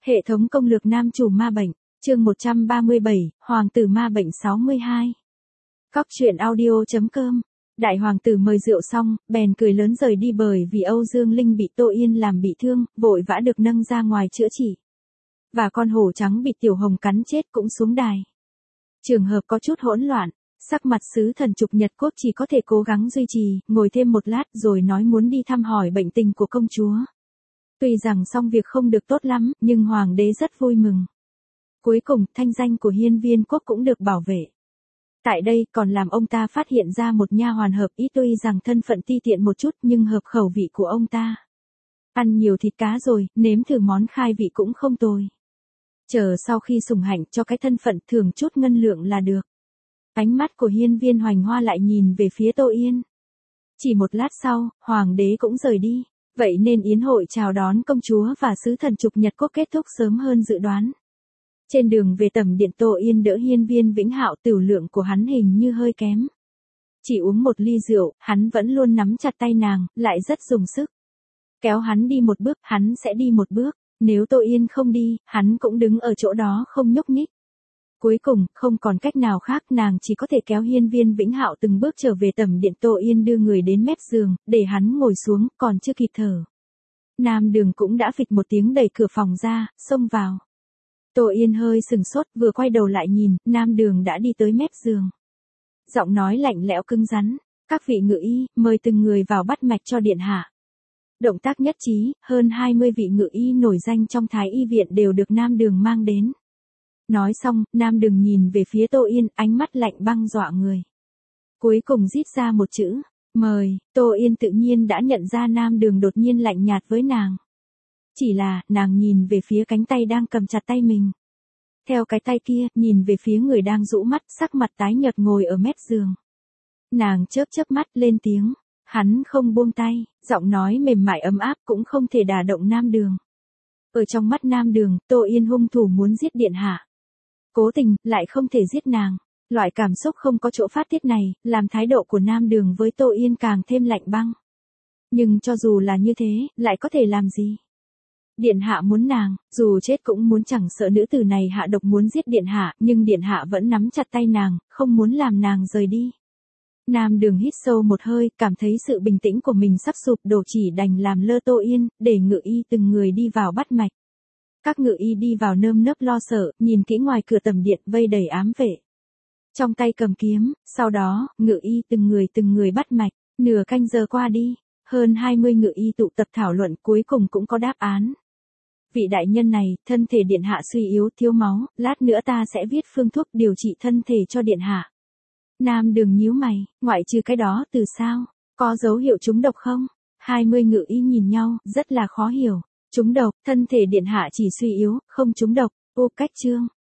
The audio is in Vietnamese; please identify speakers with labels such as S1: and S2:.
S1: Hệ thống công lược nam chủ ma bệnh, chương 137, Hoàng tử ma bệnh 62. Cóc truyện audio.com. Đại hoàng tử mời rượu xong, bèn cười lớn rời đi bởi vì Âu Dương Linh bị Tô Yên làm bị thương, vội vã được nâng ra ngoài chữa trị. Và con hổ trắng bị Tiểu Hồng cắn chết cũng xuống đài. Trường hợp có chút hỗn loạn, sắc mặt sứ thần Trục Nhật Quốc chỉ có thể cố gắng duy trì, ngồi thêm một lát rồi nói muốn đi thăm hỏi bệnh tình của công chúa. Tuy rằng xong việc không được tốt lắm, nhưng hoàng đế rất vui mừng. Cuối cùng, thanh danh của Hiên Viên Quốc cũng được bảo vệ. Tại đây, còn làm ông ta phát hiện ra một nha hoàn hợp ý, tuy rằng thân phận ti tiện một chút nhưng hợp khẩu vị của ông ta. Ăn nhiều thịt cá rồi, nếm thử món khai vị cũng không tồi. Chờ sau khi sủng hạnh cho cái thân phận thưởng chút ngân lượng là được. Ánh mắt của Hiên Viên Hoành Hoa lại nhìn về phía Tô Yên. Chỉ một lát sau, hoàng đế cũng rời đi. Vậy nên yến hội chào đón công chúa và sứ thần Trục Nhật Quốc kết thúc sớm hơn dự đoán. Trên đường về tẩm điện, Tô Yên đỡ Hiên Viên Vĩnh Hạo, tiểu lượng của hắn hình như hơi kém. Chỉ uống một ly rượu, hắn vẫn luôn nắm chặt tay nàng, lại rất dùng sức. Kéo hắn đi một bước, hắn sẽ đi một bước. Nếu Tô Yên không đi, hắn cũng đứng ở chỗ đó không nhúc nhích. Cuối cùng, không còn cách nào khác, nàng chỉ có thể kéo Hiên Viên Vĩnh Hạo từng bước trở về tẩm điện. Tô Yên đưa người đến mép giường, để hắn ngồi xuống, còn chưa kịp thở. Nam Đường cũng đã phịch một tiếng đẩy cửa phòng ra, xông vào. Tô Yên hơi sừng sốt, vừa quay đầu lại nhìn, Nam Đường đã đi tới mép giường. Giọng nói lạnh lẽo cứng rắn, các vị ngự y, mời từng người vào bắt mạch cho điện hạ. Động tác nhất trí, hơn 20 vị ngự y nổi danh trong Thái y viện đều được Nam Đường mang đến. Nói xong, Nam Đường nhìn về phía Tô Yên, ánh mắt lạnh băng dọa người. Cuối cùng rít ra một chữ, mời. Tô Yên tự nhiên đã nhận ra Nam Đường đột nhiên lạnh nhạt với nàng. Chỉ là, nàng nhìn về phía cánh tay đang cầm chặt tay mình. Theo cái tay kia, nhìn về phía người đang rũ mắt, sắc mặt tái nhợt ngồi ở mép giường. Nàng chớp chớp mắt lên tiếng, hắn không buông tay, giọng nói mềm mại ấm áp cũng không thể đả động Nam Đường. Ở trong mắt Nam Đường, Tô Yên hung thủ muốn giết điện hạ. Cố tình, lại không thể giết nàng. Loại cảm xúc không có chỗ phát tiết này, làm thái độ của Nam Đường với Tô Yên càng thêm lạnh băng. Nhưng cho dù là như thế, lại có thể làm gì? Điện hạ muốn nàng, dù chết cũng muốn, chẳng sợ nữ tử này hạ độc muốn giết điện hạ, nhưng điện hạ vẫn nắm chặt tay nàng, không muốn làm nàng rời đi. Nam Đường hít sâu một hơi, cảm thấy sự bình tĩnh của mình sắp sụp đổ, chỉ đành làm lơ Tô Yên, để ngự y từng người đi vào bắt mạch. Các ngự y đi vào nơm nớp lo sợ, nhìn kỹ ngoài cửa tẩm điện vây đầy ám vệ. Trong tay cầm kiếm, sau đó, ngự y từng người bắt mạch. Nửa canh giờ qua đi, hơn 20 ngự y tụ tập thảo luận, cuối cùng cũng có đáp án. Vị đại nhân này, thân thể điện hạ suy yếu, thiếu máu, lát nữa ta sẽ viết phương thuốc điều trị thân thể cho điện hạ. Nam Đường nhíu mày, ngoại trừ cái đó từ sao? Có dấu hiệu trúng độc không? 20 ngự y nhìn nhau, rất là khó hiểu. Trúng độc, thân thể điện hạ chỉ suy yếu, không trúng độc. Ô cách chương,